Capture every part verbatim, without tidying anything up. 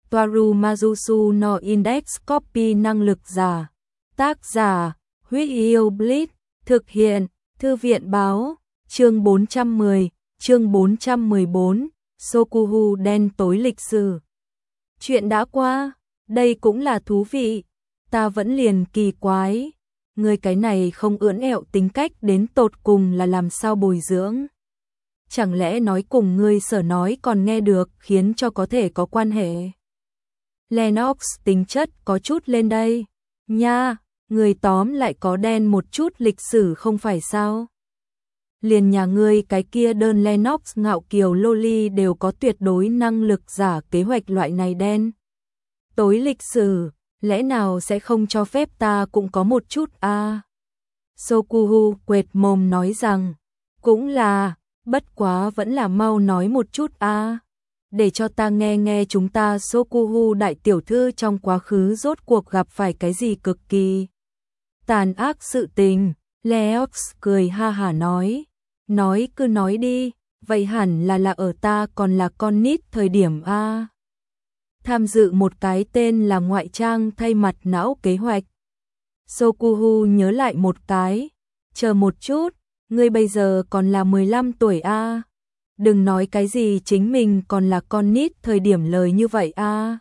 Toaru Majusu no Index Copy năng lực giả. Tác giả, Huyết Yêu Blitz, thực hiện, Thư viện báo, chương bốn trăm mười, chương bốn trăm mười bốn, Sokuhu đen tối lịch sử. Chuyện đã qua, đây cũng là thú vị, ta vẫn liền kỳ quái, người cái này không ưỡn ẹo tính cách đến tột cùng là làm sao bồi dưỡng. Chẳng lẽ nói cùng ngươi sở nói còn nghe được khiến cho có thể có quan hệ. Lennox tính chất có chút lên đây, nha, người tóm lại có đen một chút lịch sử không phải sao. Liền nhà ngươi cái kia đơn Lennox ngạo kiều loli đều có tuyệt đối năng lực giả kế hoạch loại này đen. Tối lịch sử, lẽ nào sẽ không cho phép ta cũng có một chút a? À? Sokuhu quệt mồm nói rằng, cũng là, bất quá vẫn là mau nói một chút a. À? Để cho ta nghe nghe chúng ta Sokuhu đại tiểu thư trong quá khứ rốt cuộc gặp phải cái gì cực kỳ tàn ác sự tình. Leox cười ha hả nói, nói cứ nói đi, vậy hẳn là là ở ta còn là con nít thời điểm a. À? Tham dự một cái tên là ngoại trang thay mặt não kế hoạch. Sokuhu nhớ lại một cái, chờ một chút, ngươi bây giờ còn là mười lăm tuổi a. À? Đừng nói cái gì chính mình còn là con nít thời điểm lời như vậy a. À?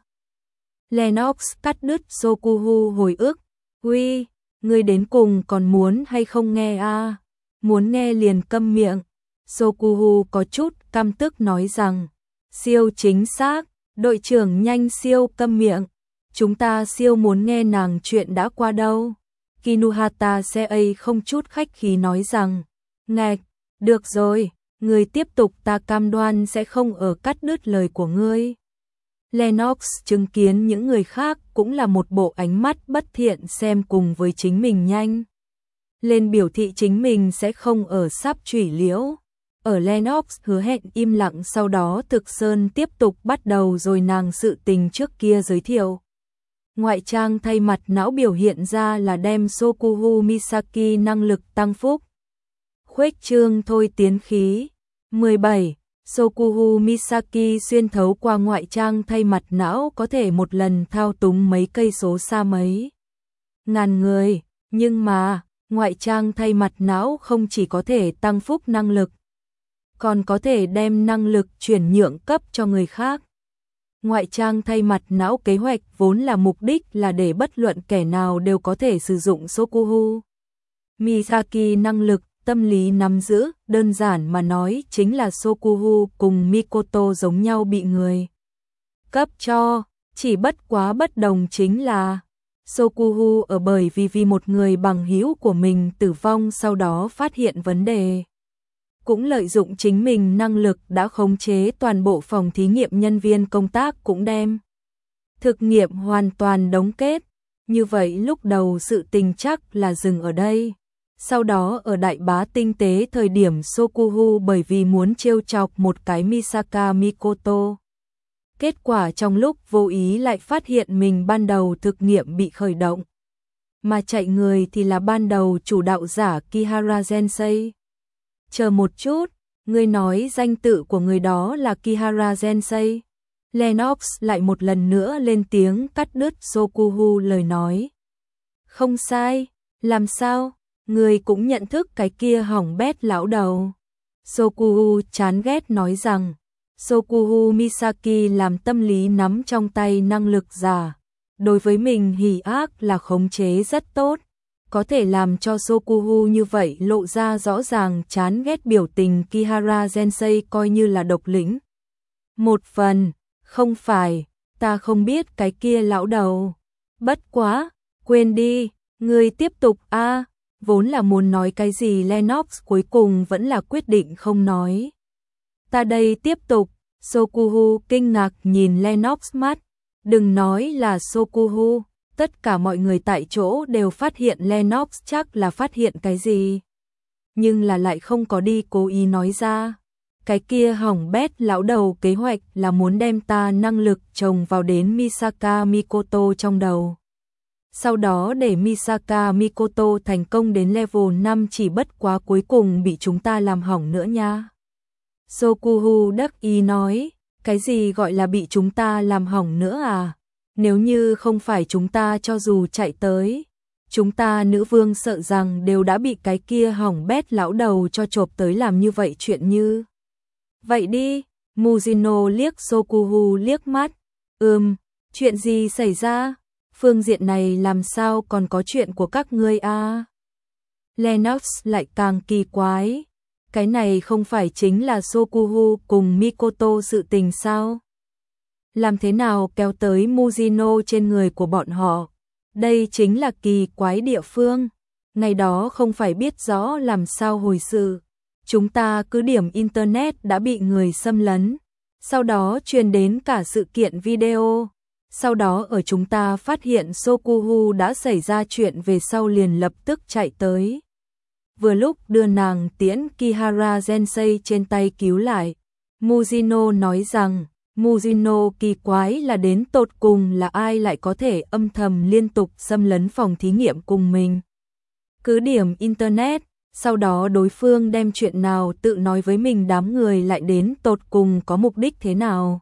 Lennox cắt đứt Sokuhu hồi ức, "Uy, ngươi đến cùng còn muốn hay không nghe a? À? Muốn nghe liền câm miệng." Sokuhu có chút căm tức nói rằng, "Siêu chính xác, đội trưởng nhanh siêu câm miệng, chúng ta siêu muốn nghe nàng chuyện đã qua đâu." Kinuhata Sei không chút khách khí nói rằng, "Ngạch, được rồi, ngươi tiếp tục, ta cam đoan sẽ không ở cắt đứt lời của ngươi." Lennox chứng kiến những người khác cũng là một bộ ánh mắt bất thiện xem cùng với chính mình nhanh lên biểu thị chính mình sẽ không ở sắp chủy liễu. Ở Lennox hứa hẹn im lặng sau đó Thực Sơn tiếp tục bắt đầu rồi nàng sự tình trước kia giới thiệu. Ngoại trang thay mặt não biểu hiện ra là đem Sokuhu Misaki năng lực tăng phúc. Khuếch trương thôi tiến khí. mười bảy. Sokuhu Misaki xuyên thấu qua ngoại trang thay mặt não có thể một lần thao túng mấy cây số xa mấy ngàn người, nhưng mà, ngoại trang thay mặt não không chỉ có thể tăng phúc năng lực, còn có thể đem năng lực chuyển nhượng cấp cho người khác. Ngoại trang thay mặt não kế hoạch vốn là mục đích là để bất luận kẻ nào đều có thể sử dụng Sokuhu Misaki năng lực. Tâm lý nắm giữ, đơn giản mà nói chính là Sokuhu cùng Mikoto giống nhau bị người cấp cho, chỉ bất quá bất đồng chính là Sokuhu ở bởi vì vì một người bằng hữu của mình tử vong sau đó phát hiện vấn đề, cũng lợi dụng chính mình năng lực đã khống chế toàn bộ phòng thí nghiệm, nhân viên công tác cũng đem thực nghiệm hoàn toàn đóng kết. Như vậy lúc đầu sự tình chắc là dừng ở đây. Sau đó ở đại bá tinh tế thời điểm Sokuhu bởi vì muốn trêu chọc một cái Misaka Mikoto. Kết quả trong lúc vô ý lại phát hiện mình ban đầu thực nghiệm bị khởi động. Mà chạy người thì là ban đầu chủ đạo giả Kihara Sensei. Chờ một chút, ngươi nói danh tự của người đó là Kihara Sensei. Lennox lại một lần nữa lên tiếng cắt đứt Sokuhu lời nói. Không sai, làm sao? Người cũng nhận thức cái kia hỏng bét lão đầu. Sokuhu chán ghét nói rằng, Sokuhu Misaki làm tâm lý nắm trong tay năng lực giả. Đối với mình hỉ ác là khống chế rất tốt. Có thể làm cho Sokuhu như vậy lộ ra rõ ràng chán ghét biểu tình Kihara Sensei coi như là độc lĩnh. Một phần, không phải, ta không biết cái kia lão đầu. Bất quá, quên đi, ngươi tiếp tục a. À. Vốn là muốn nói cái gì Lennox cuối cùng vẫn là quyết định không nói. Ta đây tiếp tục, Sokuhu kinh ngạc nhìn Lennox mắt, đừng nói là Sokuhu, tất cả mọi người tại chỗ đều phát hiện Lennox chắc là phát hiện cái gì. Nhưng là lại không có đi cố ý nói ra. Cái kia hỏng bét lão đầu kế hoạch là muốn đem ta năng lực trồng vào đến Misaka Mikoto trong đầu. Sau đó để Misaka Mikoto thành công đến level năm, chỉ bất quá cuối cùng bị chúng ta làm hỏng nữa nha. Sokuhu đắc ý nói, Cái gì gọi là bị chúng ta làm hỏng nữa à? Nếu như không phải chúng ta cho dù chạy tới, chúng ta nữ vương sợ rằng đều đã bị cái kia hỏng bét lão đầu cho chộp tới làm như vậy chuyện như. Vậy đi, Mujino liếc Sokuhu liếc mắt. Ừm, chuyện gì xảy ra? Phương diện này làm sao còn có chuyện của các ngươi à? Lennox lại càng kỳ quái. Cái này không phải chính là Sokuhu cùng Mikoto sự tình sao? Làm thế nào kéo tới Mujino trên người của bọn họ? Đây chính là kỳ quái địa phương. Ngày đó không phải biết rõ làm sao hồi sự. Chúng ta cứ điểm Internet đã bị người xâm lấn. Sau đó truyền đến cả sự kiện video. Sau đó ở chúng ta phát hiện Sokuhu đã xảy ra chuyện về sau liền lập tức chạy tới. Vừa lúc đưa nàng tiễn Kihara Sensei trên tay cứu lại. Mujino nói rằng, Mujino kỳ quái là đến tột cùng là ai lại có thể âm thầm liên tục xâm lấn phòng thí nghiệm cùng mình. Cứ điểm Internet, sau đó đối phương đem chuyện nào tự nói với mình đám người lại đến tột cùng có mục đích thế nào.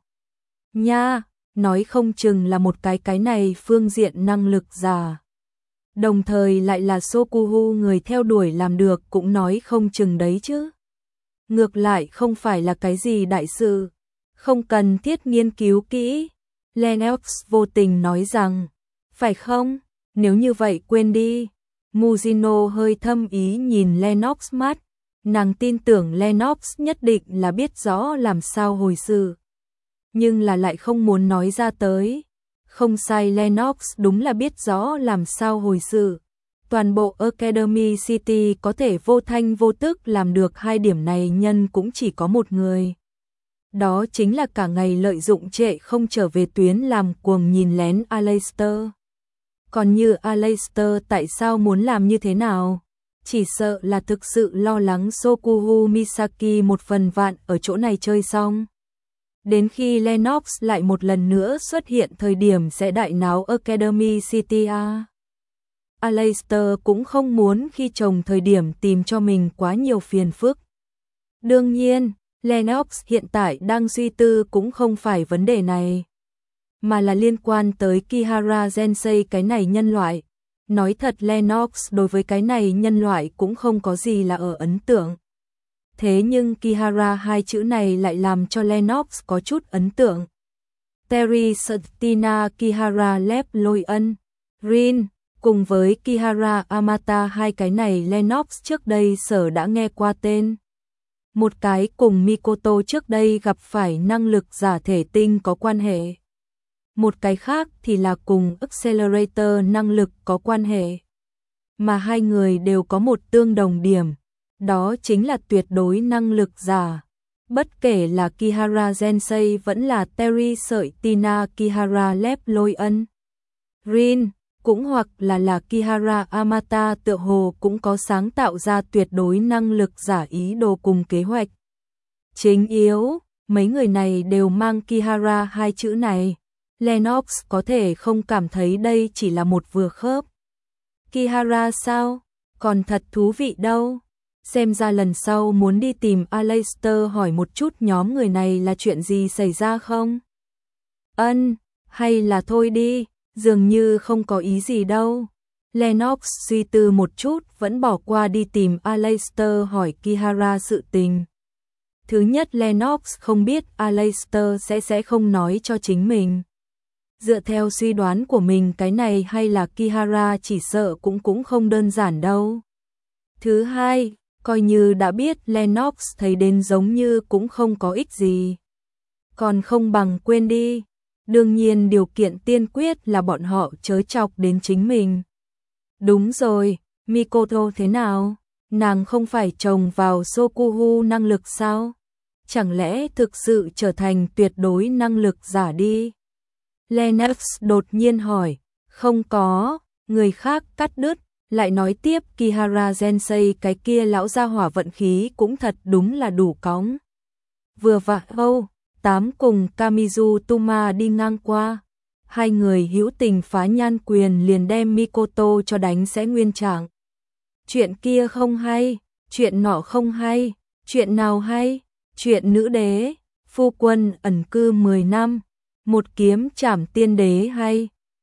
Nha, nói không chừng là một cái cái này phương diện năng lực giả. Đồng thời lại là Sokuhu người theo đuổi làm được cũng nói không chừng đấy chứ. Ngược lại không phải là cái gì đại sự, không cần thiết nghiên cứu kỹ. Lennox vô tình nói rằng, phải không? Nếu như vậy quên đi. Mujino hơi thâm ý nhìn Lennox mắt, nàng tin tưởng Lennox nhất định là biết rõ làm sao hồi sự. Nhưng là lại không muốn nói ra tới. Không sai, Lennox đúng là biết rõ làm sao hồi sự. Toàn bộ Academy City có thể vô thanh vô tức làm được hai điểm này nhân cũng chỉ có một người. Đó chính là cả ngày lợi dụng trệ không trở về tuyến làm cuồng nhìn lén Aleister. Còn như Aleister tại sao muốn làm như thế nào? Chỉ sợ là thực sự lo lắng Sokuhu Misaki một phần vạn ở chỗ này chơi xong. Đến khi Lennox lại một lần nữa xuất hiện thời điểm sẽ đại náo Academy City a. Aleister cũng không muốn khi chồng thời điểm tìm cho mình quá nhiều phiền phức. Đương nhiên, Lennox hiện tại đang suy tư cũng không phải vấn đề này, mà là liên quan tới Kihara Sensei cái này nhân loại. Nói thật Lennox đối với cái này nhân loại cũng không có gì là ở ấn tượng. Thế nhưng Kihara hai chữ này lại làm cho Lennox có chút ấn tượng. Terry Stina Kihara Lev Lôi Ân, Rin, cùng với Kihara Amata hai cái này Lennox trước đây sở đã nghe qua tên. Một cái cùng Mikoto trước đây gặp phải năng lực giả thể tinh có quan hệ. Một cái khác thì là cùng Accelerator năng lực có quan hệ. Mà hai người đều có một tương đồng điểm. Đó chính là tuyệt đối năng lực giả. Bất kể là Kihara Sensei vẫn là Terry Sợi Tina Kihara Lev Lôi Ân, Rin, cũng hoặc là là Kihara Amata tựa hồ cũng có sáng tạo ra tuyệt đối năng lực giả ý đồ cùng kế hoạch. Chính yếu, mấy người này đều mang Kihara hai chữ này. Lennox có thể không cảm thấy đây chỉ là một vừa khớp. Kihara sao? Còn thật thú vị đâu. Xem ra lần sau muốn đi tìm Aleister hỏi một chút nhóm người này là chuyện gì xảy ra không? Ân, hay là thôi đi, dường như không có ý gì đâu. Lennox suy tư một chút vẫn bỏ qua đi tìm Aleister hỏi Kihara sự tình. Thứ nhất Lennox không biết Aleister sẽ sẽ không nói cho chính mình. Dựa theo suy đoán của mình cái này hay là Kihara chỉ sợ cũng cũng không đơn giản đâu. Thứ hai, coi như đã biết Lennox thấy đến giống như cũng không có ích gì. Còn không bằng quên đi. Đương nhiên điều kiện tiên quyết là bọn họ chớ chọc đến chính mình. Đúng rồi, Mikoto thế nào? Nàng không phải trồng vào Sokuhu năng lực sao? Chẳng lẽ thực sự trở thành tuyệt đối năng lực giả đi? Lennox đột nhiên hỏi. Không có, người khác cắt đứt, lại nói tiếp Kihara Sensei cái kia lão gia hỏa vận khí cũng thật đúng là đủ cóng. Vừa vặn Âu, tám cùng Kamizu Tuma đi ngang qua. Hai người hữu tình phá nhan quyền liền đem Mikoto cho đánh sẽ nguyên trạng. Chuyện kia không hay, chuyện nọ không hay, chuyện nào hay, chuyện nữ đế, Phu quân ẩn cư mười năm, một kiếm trảm tiên đế hay